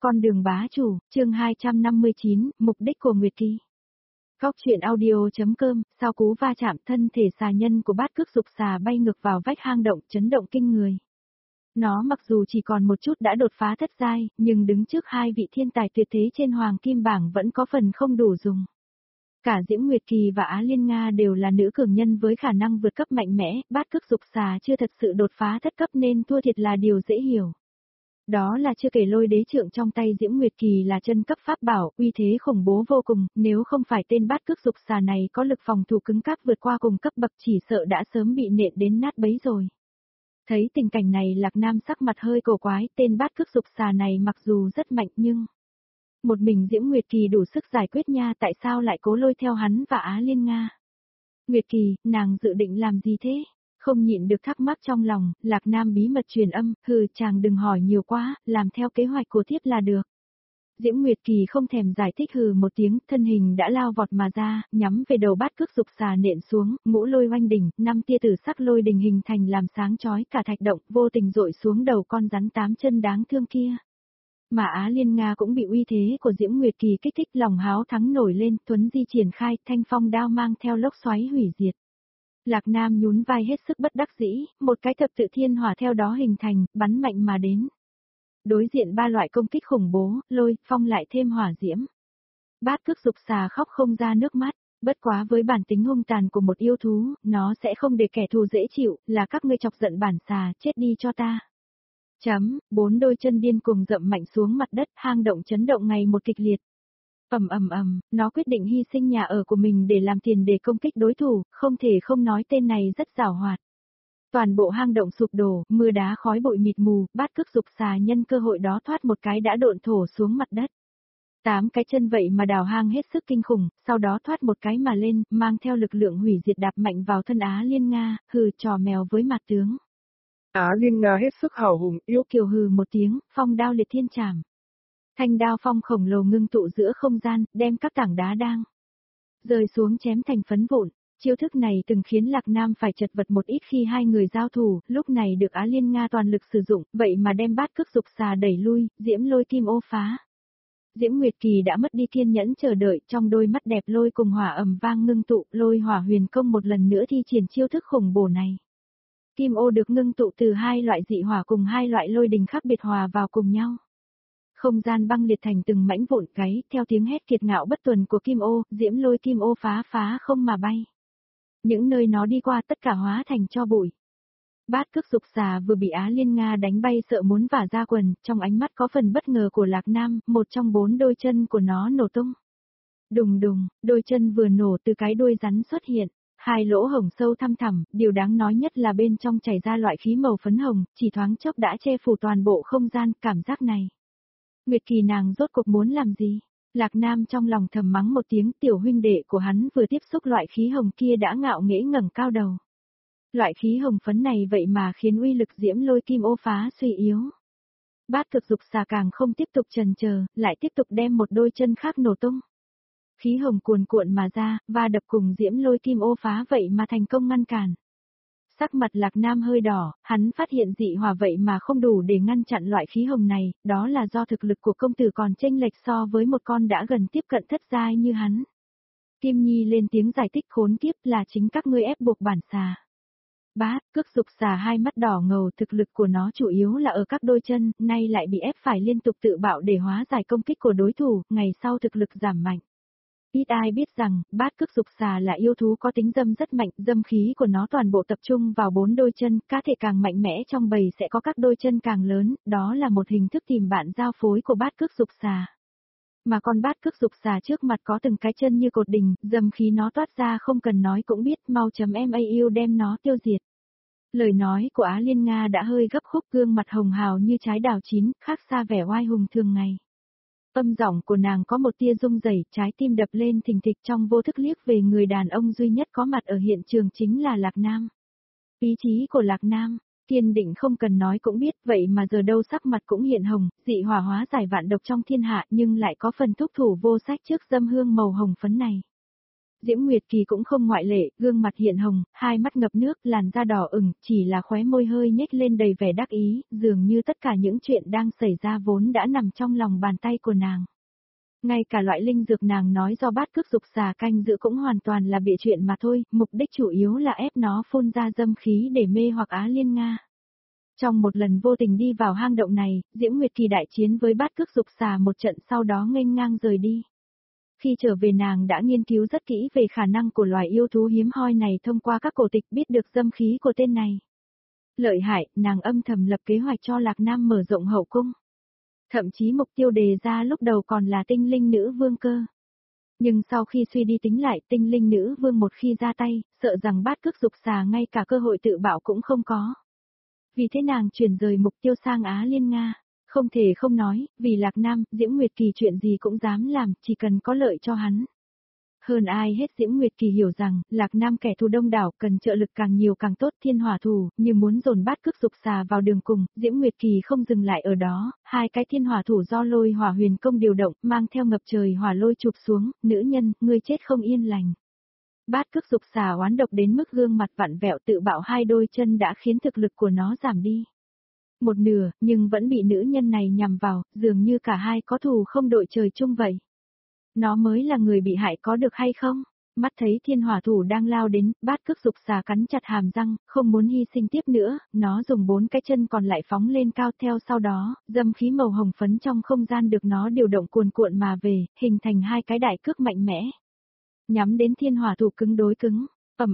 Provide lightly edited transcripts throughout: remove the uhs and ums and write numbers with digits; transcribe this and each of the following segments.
Con đường bá chủ, chương 259, mục đích của Nguyệt Kỳ. Góc truyện audio.com, sau cú va chạm thân thể xà nhân của bát cước dục xà bay ngược vào vách hang động chấn động kinh người. Nó mặc dù chỉ còn một chút đã đột phá thất giai, nhưng đứng trước hai vị thiên tài tuyệt thế trên hoàng kim bảng vẫn có phần không đủ dùng. Cả Diễm Nguyệt Kỳ và Á Liên Nga đều là nữ cường nhân với khả năng vượt cấp mạnh mẽ, bát cước dục xà chưa thật sự đột phá thất cấp nên thua thiệt là điều dễ hiểu. Đó là chưa kể lôi đế trượng trong tay Diễm Nguyệt Kỳ là chân cấp pháp bảo, uy thế khủng bố vô cùng, nếu không phải tên bát cước dục xà này có lực phòng thủ cứng cáp vượt qua cùng cấp bậc chỉ sợ đã sớm bị nện đến nát bấy rồi. Thấy tình cảnh này Lạc Nam sắc mặt hơi cổ quái, tên bát cước dục xà này mặc dù rất mạnh nhưng một mình Diễm Nguyệt Kỳ đủ sức giải quyết nha, tại sao lại cố lôi theo hắn và Á Liên Nga? Nguyệt Kỳ, nàng dự định làm gì thế? Không nhịn được thắc mắc trong lòng, Lạc Nam bí mật truyền âm, hừ chàng đừng hỏi nhiều quá, làm theo kế hoạch của thiếp là được. Diễm Nguyệt Kỳ không thèm giải thích hừ một tiếng, thân hình đã lao vọt mà ra, nhắm về đầu bát cước dục xà nện xuống, ngũ lôi oanh đỉnh, 5 tia tử sắc lôi đình hình thành làm sáng chói cả thạch động, vô tình dội xuống đầu con rắn 8 chân đáng thương kia. Mà Á Liên Nga cũng bị uy thế của Diễm Nguyệt Kỳ kích thích lòng háo thắng nổi lên, Tuấn Di triển khai, thanh phong đao mang theo lốc xoáy hủy diệt. Lạc Nam nhún vai hết sức bất đắc dĩ, một cái thập tự thiên hỏa theo đó hình thành, bắn mạnh mà đến. Đối diện ba loại công kích khủng bố, lôi, phong lại thêm hỏa diễm. Bát cước dục xà khóc không ra nước mắt, bất quá với bản tính hung tàn của một yêu thú, nó sẽ không để kẻ thù dễ chịu, là các ngươi chọc giận bản xà, chết đi cho ta. Bốn đôi chân điên cùng dậm mạnh xuống mặt đất, hang động chấn động ngày một kịch liệt. Nó quyết định hy sinh nhà ở của mình để làm tiền để công kích đối thủ, không thể không nói tên này rất giàu hoạt. Toàn bộ hang động sụp đổ, mưa đá khói bụi mịt mù, bát cước dục xà nhân cơ hội đó thoát một cái đã độn thổ xuống mặt đất. 8 cái chân vậy mà đào hang hết sức kinh khủng, sau đó thoát một cái mà lên, mang theo lực lượng hủy diệt đạp mạnh vào thân Á Liên Nga, hừ trò mèo với mặt tướng. Á Liên Nga hết sức hào hùng, Yêu kiều hừ một tiếng, phong đao liệt thiên trảm. Thanh đao phong khổng lồ ngưng tụ giữa không gian, đem các tảng đá đang rơi xuống chém thành phấn vụn. Chiêu thức này từng khiến Lạc Nam phải chật vật một ít khi hai người giao thủ, lúc này được Á Liên Nga toàn lực sử dụng, vậy mà đem bát cước dục xà đẩy lui, Diễm lôi kim ô phá. Diễm Nguyệt Kỳ đã mất đi kiên nhẫn chờ đợi, trong đôi mắt đẹp lôi cùng hỏa ầm vang ngưng tụ, lôi hỏa huyền công một lần nữa thi triển chiêu thức khủng bổ này. Kim ô được ngưng tụ từ hai loại dị hỏa cùng hai loại lôi đình khác biệt hòa vào cùng nhau. Không gian băng liệt thành từng mảnh vụn gáy, theo tiếng hét kiệt ngạo bất tuần của kim ô, Diễm lôi kim ô phá không mà bay. Những nơi nó đi qua tất cả hóa thành tro bụi. Bát cước dục xà vừa bị Á Liên Nga đánh bay sợ muốn vả ra quần, trong ánh mắt có phần bất ngờ của Lạc Nam, một trong 4 đôi chân của nó nổ tung. Đùng đùng, đôi chân vừa nổ từ cái đuôi rắn xuất hiện. Hai lỗ hổng sâu thăm thẳm, điều đáng nói nhất là bên trong chảy ra loại khí màu phấn hồng, chỉ thoáng chốc đã che phủ toàn bộ không gian, cảm giác này. Nguyệt Kỳ nàng rốt cuộc muốn làm gì? Lạc Nam trong lòng thầm mắng một tiếng, tiểu huynh đệ của hắn vừa tiếp xúc loại khí hồng kia đã ngạo nghễ ngẩng cao đầu. Loại khí hồng phấn này vậy mà khiến uy lực Diễm lôi kim ô phá suy yếu. Bát cực dục xà càng không tiếp tục chần chờ, lại tiếp tục đem một đôi chân khác nổ tung. Khí hồng cuồn cuộn mà ra, và đập cùng Diễm lôi kim ô phá vậy mà thành công ngăn cản. Sắc mặt Lạc Nam hơi đỏ, hắn phát hiện dị hỏa vậy mà không đủ để ngăn chặn loại khí hồng này, đó là do thực lực của công tử còn chênh lệch so với một con đã gần tiếp cận thất giai như hắn. Kim Nhi lên tiếng giải thích khốn kiếp là chính các ngươi ép buộc bản xà. Bát cước dục xà hai mắt đỏ ngầu, thực lực của nó chủ yếu là ở các đôi chân, nay lại bị ép phải liên tục tự bạo để hóa giải công kích của đối thủ, ngày sau thực lực giảm mạnh. Ít ai biết rằng, bát cước dục xà là yêu thú có tính dâm rất mạnh, dâm khí của nó toàn bộ tập trung vào 4 đôi chân, cá thể càng mạnh mẽ trong bầy sẽ có các đôi chân càng lớn, đó là một hình thức tìm bạn giao phối của bát cước dục xà. Mà con bát cước dục xà trước mặt có từng cái chân như cột đình, dâm khí nó toát ra không cần nói cũng biết, mau.mau đem nó tiêu diệt. Lời nói của Á Liên Nga đã hơi gấp khúc, gương mặt hồng hào như trái đào chín, khác xa vẻ oai hùng thường ngày. Âm giọng của nàng có một tia rung rẩy, trái tim đập lên thình thịch trong vô thức liếc về người đàn ông duy nhất có mặt ở hiện trường chính là Lạc Nam. Ý chí của Lạc Nam, kiên định không cần nói cũng biết, vậy mà giờ đâu sắc mặt cũng hiện hồng, dị hỏa hóa giải vạn độc trong thiên hạ nhưng lại có phần thúc thủ vô sách trước dâm hương màu hồng phấn này. Diễm Nguyệt Kỳ cũng không ngoại lệ, gương mặt hiện hồng, hai mắt ngập nước, làn da đỏ ửng, chỉ là khóe môi hơi nhếch lên đầy vẻ đắc ý, dường như tất cả những chuyện đang xảy ra vốn đã nằm trong lòng bàn tay của nàng. Ngay cả loại linh dược nàng nói do bát cước dục xà canh giữ cũng hoàn toàn là bịa chuyện mà thôi, mục đích chủ yếu là ép nó phun ra dâm khí để mê hoặc Á Liên Nga. Trong một lần vô tình đi vào hang động này, Diễm Nguyệt Kỳ đại chiến với bát cước dục xà một trận sau đó nghênh ngang rời đi. Khi trở về nàng đã nghiên cứu rất kỹ về khả năng của loài yêu thú hiếm hoi này thông qua các cổ tịch biết được dâm khí của tên này. Lợi hại, nàng âm thầm lập kế hoạch cho Lạc Nam mở rộng hậu cung. Thậm chí mục tiêu đề ra lúc đầu còn là tinh linh nữ vương cơ. Nhưng sau khi suy đi tính lại tinh linh nữ vương một khi ra tay, sợ rằng bát cước dục xà ngay cả cơ hội tự bảo cũng không có. Vì thế nàng chuyển rời mục tiêu sang Á Liên Nga. Không thể không nói, vì Lạc Nam, Diễm Nguyệt Kỳ chuyện gì cũng dám làm, chỉ cần có lợi cho hắn. Hơn ai hết Diễm Nguyệt Kỳ hiểu rằng, Lạc Nam kẻ thù đông đảo, cần trợ lực càng nhiều càng tốt thiên hỏa thủ, như muốn dồn bát cước dục xà vào đường cùng, Diễm Nguyệt Kỳ không dừng lại ở đó, hai cái thiên hỏa thủ do lôi hỏa huyền công điều động, mang theo ngập trời hỏa lôi chụp xuống, nữ nhân, ngươi chết không yên lành. Bát cước dục xà oán độc đến mức gương mặt vặn vẹo tự bạo hai đôi chân đã khiến thực lực của nó giảm đi. Một nửa, nhưng vẫn bị nữ nhân này nhằm vào, dường như cả hai có thù không đội trời chung vậy. Nó mới là người bị hại có được hay không? Mắt thấy thiên hỏa thủ đang lao đến, bát cước dục xà cắn chặt hàm răng, không muốn hy sinh tiếp nữa, nó dùng 4 cái chân còn lại phóng lên cao theo sau đó, dâm khí màu hồng phấn trong không gian được nó điều động cuồn cuộn mà về, hình thành hai cái đại cước mạnh mẽ. Nhắm đến thiên hỏa thủ cứng đối cứng.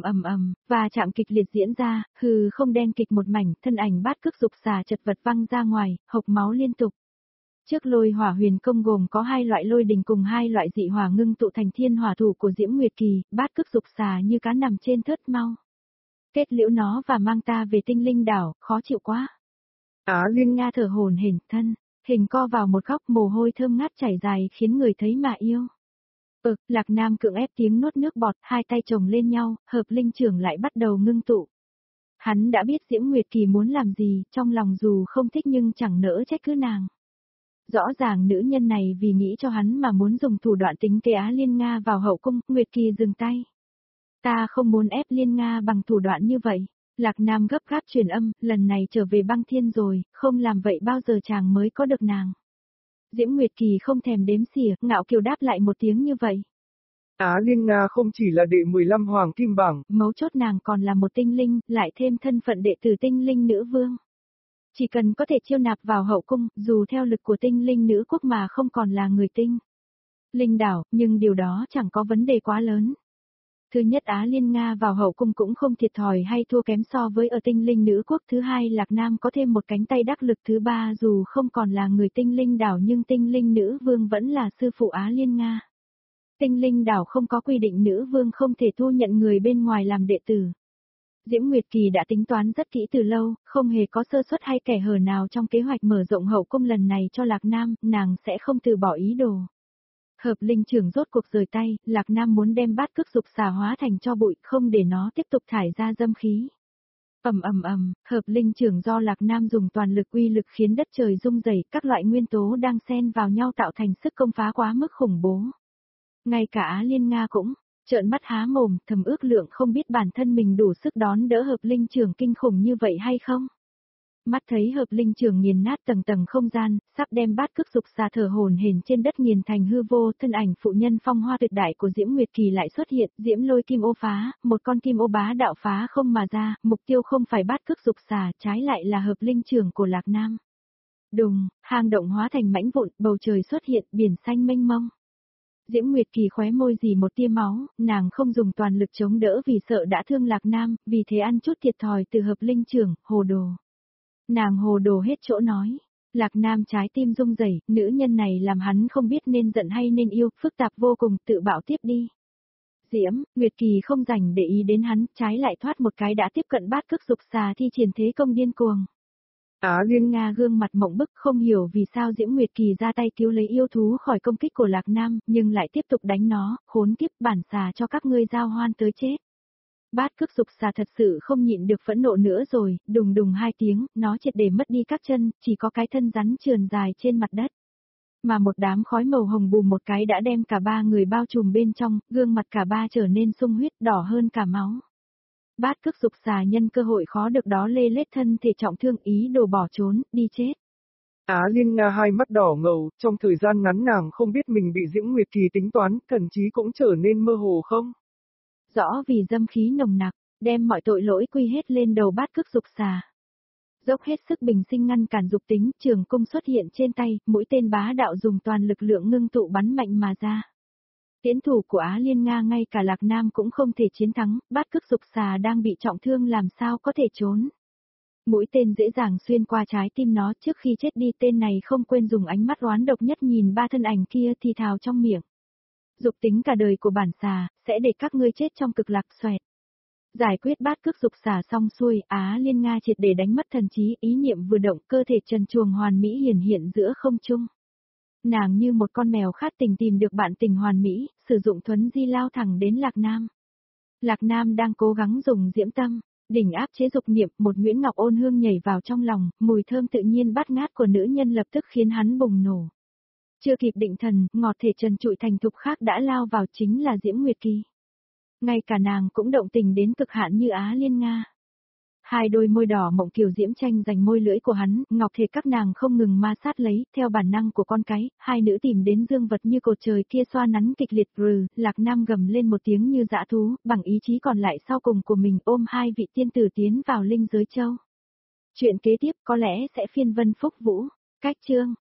Và chạm kịch liệt diễn ra, hừ không đen kịch một mảnh, thân ảnh bát cước dục xà chật vật văng ra ngoài, hộc máu liên tục. Trước lôi hỏa huyền công gồm có hai loại lôi đình cùng hai loại dị hỏa ngưng tụ thành thiên hỏa thủ của Diễm Nguyệt Kỳ, bát cước dục xà như cá nằm trên thớt mau. Kết liễu nó và mang ta về tinh linh đảo, khó chịu quá. Á Liên Nga thở hổn hển thân, hình co vào một góc mồ hôi thơm ngát chảy dài khiến người thấy mà yêu. Lạc Nam cưỡng ép tiếng nuốt nước bọt, hai tay chồng lên nhau, hợp linh trưởng lại bắt đầu ngưng tụ. Hắn đã biết Diễm Nguyệt Kỳ muốn làm gì, trong lòng dù không thích nhưng chẳng nỡ trách cứ nàng. Rõ ràng nữ nhân này vì nghĩ cho hắn mà muốn dùng thủ đoạn tính kế Á Liên Nga vào hậu cung, Nguyệt Kỳ dừng tay. Ta không muốn ép Liên Nga bằng thủ đoạn như vậy. Lạc Nam gấp gáp truyền âm, lần này trở về băng thiên rồi, không làm vậy bao giờ chàng mới có được nàng. Diễm Nguyệt Kỳ không thèm đếm xỉa, ngạo kiều đáp lại một tiếng như vậy. Á Liên Nga không chỉ là đệ 15 hoàng kim bảng, mấu chốt nàng còn là một tinh linh, lại thêm thân phận đệ tử tinh linh nữ vương. Chỉ cần có thể chiêu nạp vào hậu cung, dù theo lực của tinh linh nữ quốc mà không còn là người tinh linh đảo, nhưng điều đó chẳng có vấn đề quá lớn. Thứ nhất Á Liên Nga vào hậu cung cũng không thiệt thòi hay thua kém so với ở tinh linh nữ quốc. Thứ hai Lạc Nam có thêm một cánh tay đắc lực. Thứ ba dù không còn là người tinh linh đảo nhưng tinh linh nữ vương vẫn là sư phụ Á Liên Nga. Tinh linh đảo không có quy định nữ vương không thể thu nhận người bên ngoài làm đệ tử. Diễm Nguyệt Kỳ đã tính toán rất kỹ từ lâu, không hề có sơ suất hay kẻ hở nào trong kế hoạch mở rộng hậu cung lần này cho Lạc Nam, nàng sẽ không từ bỏ ý đồ. Hợp linh trưởng rốt cuộc rời tay, Lạc Nam muốn đem bát cước dục xà hóa thành cho bụi, không để nó tiếp tục thải ra dâm khí. Hợp linh trưởng do Lạc Nam dùng toàn lực uy lực khiến đất trời rung rẩy, các loại nguyên tố đang xen vào nhau tạo thành sức công phá quá mức khủng bố. Ngay cả Á Liên Nga cũng trợn mắt há mồm, thầm ước lượng không biết bản thân mình đủ sức đón đỡ hợp linh trưởng kinh khủng như vậy hay không. Mắt thấy hợp linh trưởng nghiền nát tầng tầng không gian, sắp đem bát cước dục xà thở hổn hển trên đất nghiền thành hư vô, thân ảnh phụ nhân phong hoa tuyệt đại của Diễm Nguyệt Kỳ lại xuất hiện, Diễm lôi kim ô phá, một con kim ô bá đạo phá không mà ra, mục tiêu không phải bát cước dục xà, trái lại là hợp linh trưởng của Lạc Nam. Đùng, hang động hóa thành mảnh vụn, bầu trời xuất hiện, biển xanh mênh mông. Diễm Nguyệt Kỳ khóe môi dì một tia máu, nàng không dùng toàn lực chống đỡ vì sợ đã thương Lạc Nam, vì thế ăn chút thiệt thòi từ hợp linh trưởng, hồ đồ. Nàng hồ đồ hết chỗ nói. Lạc Nam trái tim rung rẩy, nữ nhân này làm hắn không biết nên giận hay nên yêu, phức tạp vô cùng, tự bảo tiếp đi. Diễm, Nguyệt Kỳ không dành để ý đến hắn, trái lại thoát một cái đã tiếp cận bát cước dục xà thi triển thế công điên cuồng. Á Liên Nga gương mặt mộng bức không hiểu vì sao Diễm Nguyệt Kỳ ra tay cứu lấy yêu thú khỏi công kích của Lạc Nam, nhưng lại tiếp tục đánh nó, khốn kiếp bản xà cho các ngươi giao hoan tới chết. Bát cước dục xà thật sự không nhịn được phẫn nộ nữa rồi, đùng đùng hai tiếng, nó triệt để mất đi các chân, chỉ có cái thân rắn trườn dài trên mặt đất. Mà một đám khói màu hồng bùm một cái đã đem cả ba người bao trùm bên trong, gương mặt cả ba trở nên sung huyết đỏ hơn cả máu. Bát cước dục xà nhân cơ hội khó được đó lê lết thân thể trọng thương ý đồ bỏ trốn, đi chết. Á Liên Nga hai mắt đỏ ngầu, trong thời gian ngắn nàng không biết mình bị Diễm Nguyệt Kỳ tính toán, thần trí cũng trở nên mơ hồ không? Rõ vì dâm khí nồng nặc, đem mọi tội lỗi quy hết lên đầu bát cước dục xà. Dốc hết sức bình sinh ngăn cản dục tính, trường cung xuất hiện trên tay, mũi tên bá đạo dùng toàn lực lượng ngưng tụ bắn mạnh mà ra. Tiến thủ của Á Liên Nga ngay cả Lạc Nam cũng không thể chiến thắng, bát cước dục xà đang bị trọng thương làm sao có thể trốn. Mũi tên dễ dàng xuyên qua trái tim nó, trước khi chết đi tên này không quên dùng ánh mắt oán độc nhất nhìn ba thân ảnh kia thì thào trong miệng. Dục tính cả đời của bản xà, sẽ để các ngươi chết trong cực lạc xoẹt. Giải quyết bát cước dục xà xong xuôi, Á Liên Nga triệt để đánh mất thần trí, ý niệm vừa động cơ thể trần truồng hoàn mỹ hiển hiện giữa không trung. Nàng như một con mèo khát tình tìm được bạn tình hoàn mỹ, sử dụng thuấn di lao thẳng đến Lạc Nam. Lạc Nam đang cố gắng dùng diễm tâm, đỉnh áp chế dục niệm, một nhuyễn ngọc ôn hương nhảy vào trong lòng, mùi thơm tự nhiên bát ngát của nữ nhân lập tức khiến hắn bùng nổ. Chưa kịp định thần, ngọt thể trần trụi thành thục khác đã lao vào chính là Diễm Nguyệt Kỳ. Ngay cả nàng cũng động tình đến cực hạn như Á Liên Nga. Hai đôi môi đỏ mộng kiều diễm tranh giành môi lưỡi của hắn, ngọc thể các nàng không ngừng ma sát lấy, theo bản năng của con cái, hai nữ tìm đến dương vật như cột trời kia xoa nắn kịch liệt Lạc Nam gầm lên một tiếng như dã thú, bằng ý chí còn lại sau cùng của mình ôm hai vị tiên tử tiến vào linh giới châu. Chuyện kế tiếp có lẽ sẽ phiên vân phúc vũ, cách chương.